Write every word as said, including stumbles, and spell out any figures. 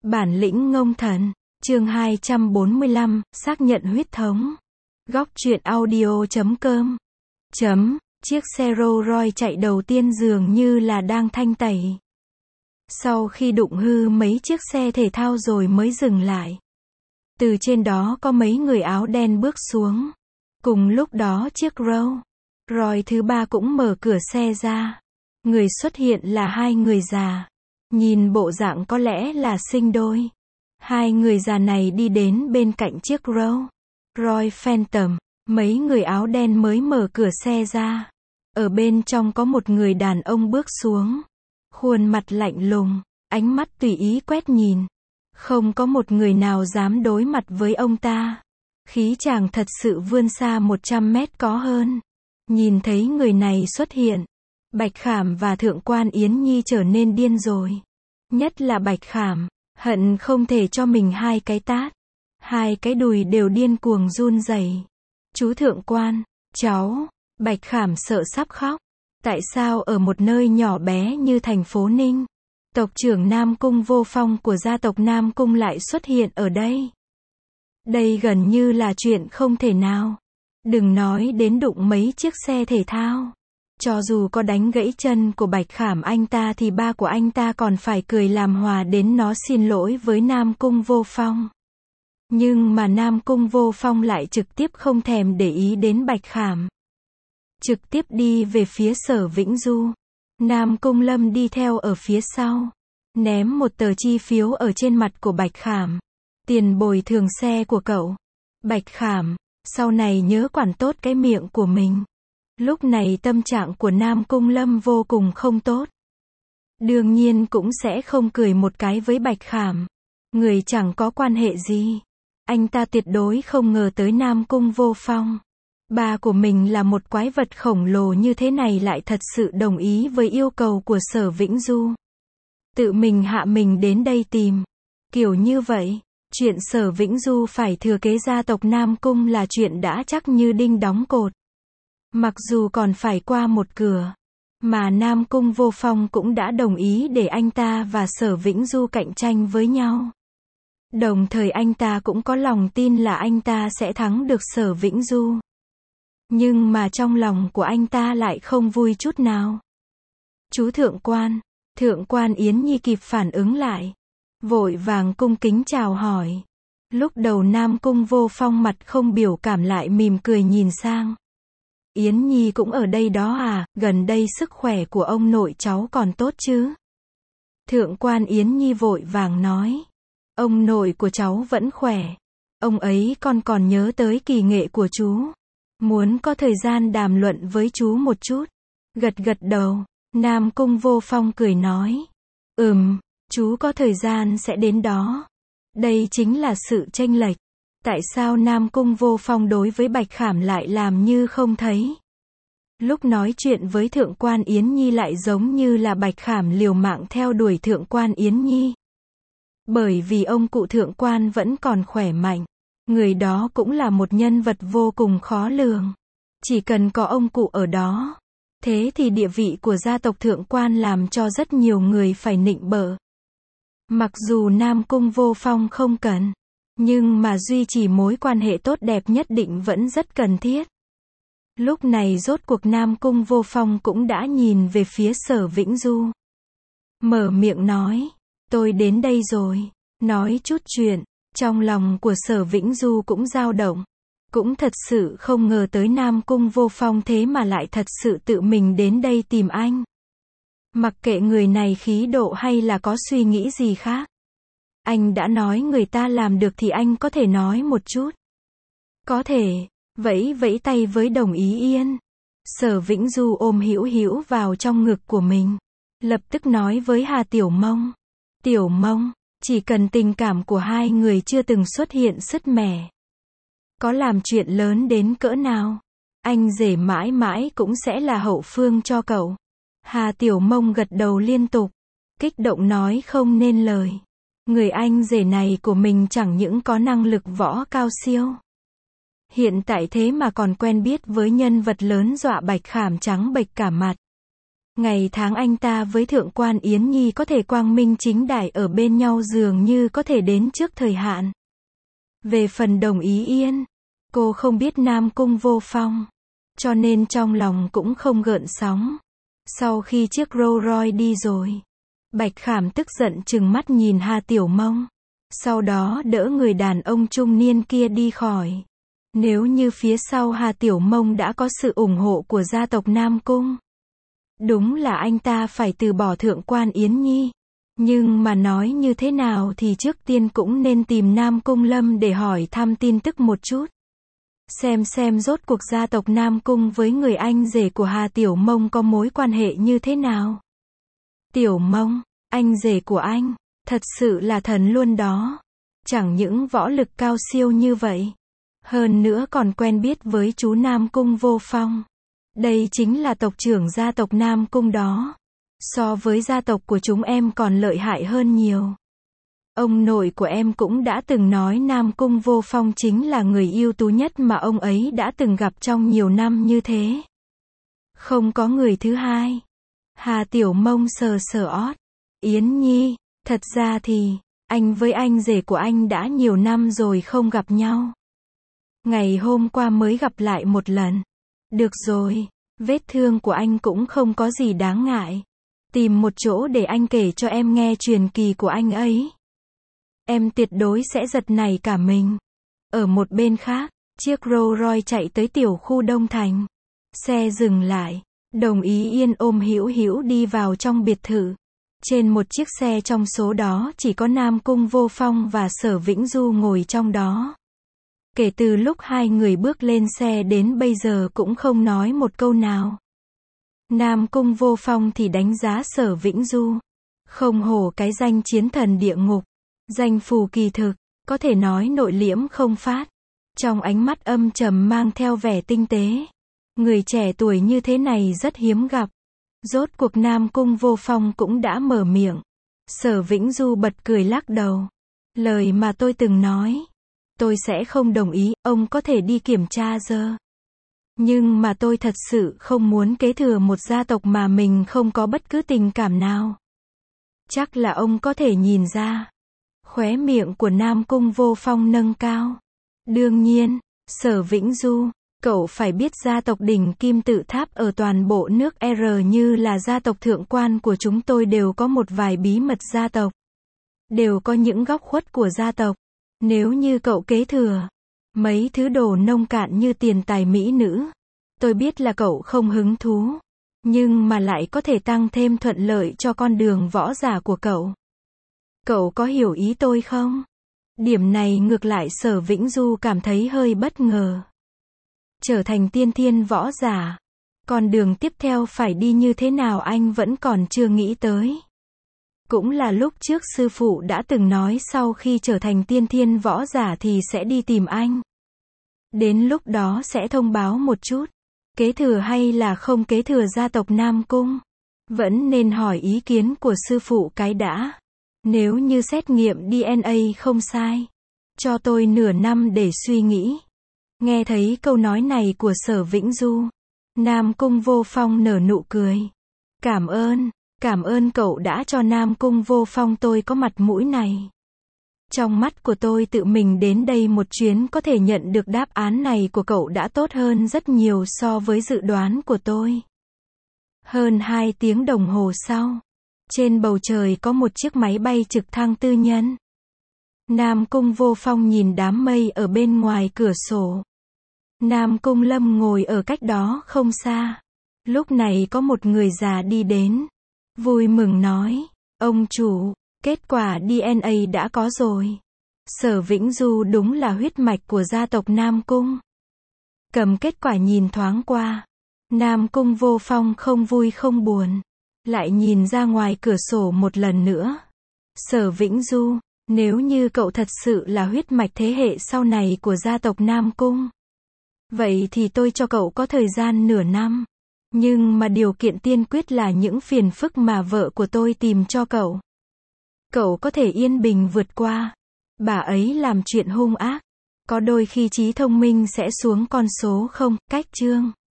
Bản lĩnh ngông thần, chương hai trăm bốn mươi lăm, xác nhận huyết thống. Góc truyện audio chấm com. Chấm, chiếc xe Rolls Royce chạy đầu tiên dường như là đang thanh tẩy. Sau khi đụng hư mấy chiếc xe thể thao rồi mới dừng lại. Từ trên đó có mấy người áo đen bước xuống. Cùng lúc đó chiếc Rolls Royce thứ ba cũng mở cửa xe ra. Người xuất hiện là hai người già. Nhìn bộ dạng có lẽ là sinh đôi. Hai người già này đi đến bên cạnh chiếc Rolls Royce Phantom. Mấy người áo đen mới mở cửa xe ra. Ở bên trong có một người đàn ông bước xuống. Khuôn mặt lạnh lùng, ánh mắt tùy ý quét nhìn. Không có một người nào dám đối mặt với ông ta. Khí chàng thật sự vươn xa một trăm mét có hơn. Nhìn thấy người này xuất hiện, Bạch Khảm và Thượng quan Yến Nhi trở nên điên rồi. Nhất là Bạch Khảm, hận không thể cho mình hai cái tát. Hai cái đùi đều điên cuồng run rẩy. Chú Thượng quan, cháu, Bạch Khảm sợ sắp khóc. Tại sao ở một nơi nhỏ bé như thành phố Ninh, tộc trưởng Nam Cung Vô Phong của gia tộc Nam Cung lại xuất hiện ở đây? Đây gần như là chuyện không thể nào. Đừng nói đến đụng mấy chiếc xe thể thao. Cho dù có đánh gãy chân của Bạch Khảm anh ta thì ba của anh ta còn phải cười làm hòa đến nó xin lỗi với Nam Cung Vô Phong. Nhưng mà Nam Cung Vô Phong lại trực tiếp không thèm để ý đến Bạch Khảm. Trực tiếp đi về phía Sở Vĩnh Du. Nam Cung Lâm đi theo ở phía sau. Ném một tờ chi phiếu ở trên mặt của Bạch Khảm. Tiền bồi thường xe của cậu. Bạch Khảm, sau này nhớ quản tốt cái miệng của mình. Lúc này tâm trạng của Nam Cung Lâm vô cùng không tốt. Đương nhiên cũng sẽ không cười một cái với Bạch Khảm. Người chẳng có quan hệ gì. Anh ta tuyệt đối không ngờ tới Nam Cung Vô Phong. Ba của mình là một quái vật khổng lồ như thế này lại thật sự đồng ý với yêu cầu của Sở Vĩnh Du. Tự mình hạ mình đến đây tìm. Kiểu như vậy, chuyện Sở Vĩnh Du phải thừa kế gia tộc Nam Cung là chuyện đã chắc như đinh đóng cột. Mặc dù còn phải qua một cửa, mà Nam Cung Vô Phong cũng đã đồng ý để anh ta và Sở Vĩnh Du cạnh tranh với nhau. Đồng thời anh ta cũng có lòng tin là anh ta sẽ thắng được Sở Vĩnh Du. Nhưng mà trong lòng của anh ta lại không vui chút nào. Chú Thượng quan, Thượng quan Yến Nhi kịp phản ứng lại. Vội vàng cung kính chào hỏi. Lúc đầu Nam Cung Vô Phong mặt không biểu cảm lại mỉm cười nhìn sang. Yến Nhi cũng ở đây đó à, gần đây sức khỏe của ông nội cháu còn tốt chứ? Thượng quan Yến Nhi vội vàng nói. Ông nội của cháu vẫn khỏe. Ông ấy còn còn nhớ tới kỳ nghệ của chú. Muốn có thời gian đàm luận với chú một chút. Gật gật đầu, Nam Cung Vô Phong cười nói. Ừm, chú có thời gian sẽ đến đó. Đây chính là sự chênh lệch. Tại sao Nam Cung Vô Phong đối với Bạch Khảm lại làm như không thấy? Lúc nói chuyện với Thượng quan Yến Nhi lại giống như là Bạch Khảm liều mạng theo đuổi Thượng quan Yến Nhi. Bởi vì ông cụ Thượng quan vẫn còn khỏe mạnh. Người đó cũng là một nhân vật vô cùng khó lường. Chỉ cần có ông cụ ở đó. Thế thì địa vị của gia tộc Thượng quan làm cho rất nhiều người phải nịnh bợ. Mặc dù Nam Cung Vô Phong không cần. Nhưng mà duy trì mối quan hệ tốt đẹp nhất định vẫn rất cần thiết. Lúc này rốt cuộc Nam Cung Vô Phong cũng đã nhìn về phía Sở Vĩnh Du. Mở miệng nói. Tôi đến đây rồi. Nói chút chuyện. Trong lòng của Sở Vĩnh Du cũng dao động. Cũng thật sự không ngờ tới Nam Cung Vô Phong thế mà lại thật sự tự mình đến đây tìm anh. Mặc kệ người này khí độ hay là có suy nghĩ gì khác. Anh đã nói người ta làm được thì anh có thể nói một chút. Có thể, vẫy vẫy tay với Đồng Ý Yên. Sở Vĩnh Du ôm Hữu Hữu vào trong ngực của mình. Lập tức nói với Hà Tiểu Mông. Tiểu Mông, chỉ cần tình cảm của hai người chưa từng xuất hiện sứt mẻ. Có làm chuyện lớn đến cỡ nào, anh rể mãi mãi cũng sẽ là hậu phương cho cậu. Hà Tiểu Mông gật đầu liên tục. Kích động nói không nên lời. Người anh rể này của mình chẳng những có năng lực võ cao siêu. Hiện tại thế mà còn quen biết với nhân vật lớn dọa Bạch Khảm trắng bệch cả mặt. Ngày tháng anh ta với Thượng quan Yến Nhi có thể quang minh chính đại ở bên nhau dường như có thể đến trước thời hạn. Về phần Đồng Ý Yên, cô không biết Nam Cung Vô Phong, cho nên trong lòng cũng không gợn sóng. Sau khi chiếc Rolls Royce đi rồi, Bạch Khảm tức giận trừng mắt nhìn Hà Tiểu Mông, sau đó đỡ người đàn ông trung niên kia đi khỏi. Nếu như phía sau Hà Tiểu Mông đã có sự ủng hộ của gia tộc Nam Cung, đúng là anh ta phải từ bỏ Thượng quan Yến Nhi. Nhưng mà nói như thế nào thì trước tiên cũng nên tìm Nam Cung Lâm để hỏi thăm tin tức một chút. Xem xem rốt cuộc gia tộc Nam Cung với người anh rể của Hà Tiểu Mông có mối quan hệ như thế nào. Tiểu Mông, anh rể của anh, thật sự là thần luôn đó. Chẳng những võ lực cao siêu như vậy, hơn nữa còn quen biết với chú Nam Cung Vô Phong. Đây chính là tộc trưởng gia tộc Nam Cung đó. So với gia tộc của chúng em còn lợi hại hơn nhiều. Ông nội của em cũng đã từng nói Nam Cung Vô Phong chính là người ưu tú nhất mà ông ấy đã từng gặp trong nhiều năm như thế. Không có người thứ hai. Hà Tiểu Mông sờ sờ ót. Yến Nhi, thật ra thì, anh với anh rể của anh đã nhiều năm rồi không gặp nhau. Ngày hôm qua mới gặp lại một lần. Được rồi, vết thương của anh cũng không có gì đáng ngại. Tìm một chỗ để anh kể cho em nghe truyền kỳ của anh ấy. Em tuyệt đối sẽ giật nảy cả mình. Ở một bên khác, chiếc Rolls Royce chạy tới tiểu khu Đông Thành. Xe dừng lại, Đồng Ý Yên ôm Hữu Hữu đi vào trong biệt thự. Trên một chiếc xe trong số đó chỉ có Nam Cung Vô Phong và Sở Vĩnh Du ngồi trong đó. Kể từ lúc hai người bước lên xe đến bây giờ cũng không nói một câu nào. Nam Cung Vô Phong thì đánh giá Sở Vĩnh Du. Không hổ cái danh chiến thần địa ngục. Danh phù kỳ thực, có thể nói nội liễm không phát. Trong ánh mắt âm trầm mang theo vẻ tinh tế. Người trẻ tuổi như thế này rất hiếm gặp. Rốt cuộc Nam Cung Vô Phong cũng đã mở miệng. Sở Vĩnh Du bật cười lắc đầu. Lời mà tôi từng nói, tôi sẽ không đồng ý, ông có thể đi kiểm tra giờ. Nhưng mà tôi thật sự không muốn kế thừa một gia tộc mà mình không có bất cứ tình cảm nào. Chắc là ông có thể nhìn ra. Khóe miệng của Nam Cung Vô Phong nâng cao. Đương nhiên, Sở Vĩnh Du, cậu phải biết gia tộc đỉnh kim tự tháp ở toàn bộ nước R như là gia tộc thượng quan của chúng tôi đều có một vài bí mật gia tộc. Đều có những góc khuất của gia tộc. Nếu như cậu kế thừa mấy thứ đồ nông cạn như tiền tài mỹ nữ, tôi biết là cậu không hứng thú, nhưng mà lại có thể tăng thêm thuận lợi cho con đường võ giả của cậu. Cậu có hiểu ý tôi không? Điểm này ngược lại Sở Vĩnh Du cảm thấy hơi bất ngờ. Trở thành tiên thiên võ giả, con đường tiếp theo phải đi như thế nào anh vẫn còn chưa nghĩ tới. Cũng là lúc trước sư phụ đã từng nói sau khi trở thành tiên thiên võ giả thì sẽ đi tìm anh. Đến lúc đó sẽ thông báo một chút, kế thừa hay là không kế thừa gia tộc Nam Cung. Vẫn nên hỏi ý kiến của sư phụ cái đã. Nếu như xét nghiệm đê en a không sai, cho tôi nửa năm để suy nghĩ. Nghe thấy câu nói này của Sở Vĩnh Du, Nam Cung Vô Phong nở nụ cười. Cảm ơn, cảm ơn cậu đã cho Nam Cung Vô Phong tôi có mặt mũi này. Trong mắt của tôi tự mình đến đây một chuyến có thể nhận được đáp án này của cậu đã tốt hơn rất nhiều so với dự đoán của tôi. Hơn hai tiếng đồng hồ sau, trên bầu trời có một chiếc máy bay trực thăng tư nhân. Nam Cung Vô Phong nhìn đám mây ở bên ngoài cửa sổ. Nam Cung Lâm ngồi ở cách đó không xa. Lúc này có một người già đi đến. Vui mừng nói, ông chủ, kết quả đê en a đã có rồi. Sở Vĩnh Du đúng là huyết mạch của gia tộc Nam Cung. Cầm kết quả nhìn thoáng qua. Nam Cung Vô Phong không vui không buồn. Lại nhìn ra ngoài cửa sổ một lần nữa. Sở Vĩnh Du, nếu như cậu thật sự là huyết mạch thế hệ sau này của gia tộc Nam Cung, vậy thì tôi cho cậu có thời gian nửa năm. Nhưng mà điều kiện tiên quyết là những phiền phức mà vợ của tôi tìm cho cậu, cậu có thể yên bình vượt qua. Bà ấy làm chuyện hung ác, có đôi khi trí thông minh sẽ xuống con số không. Cách chương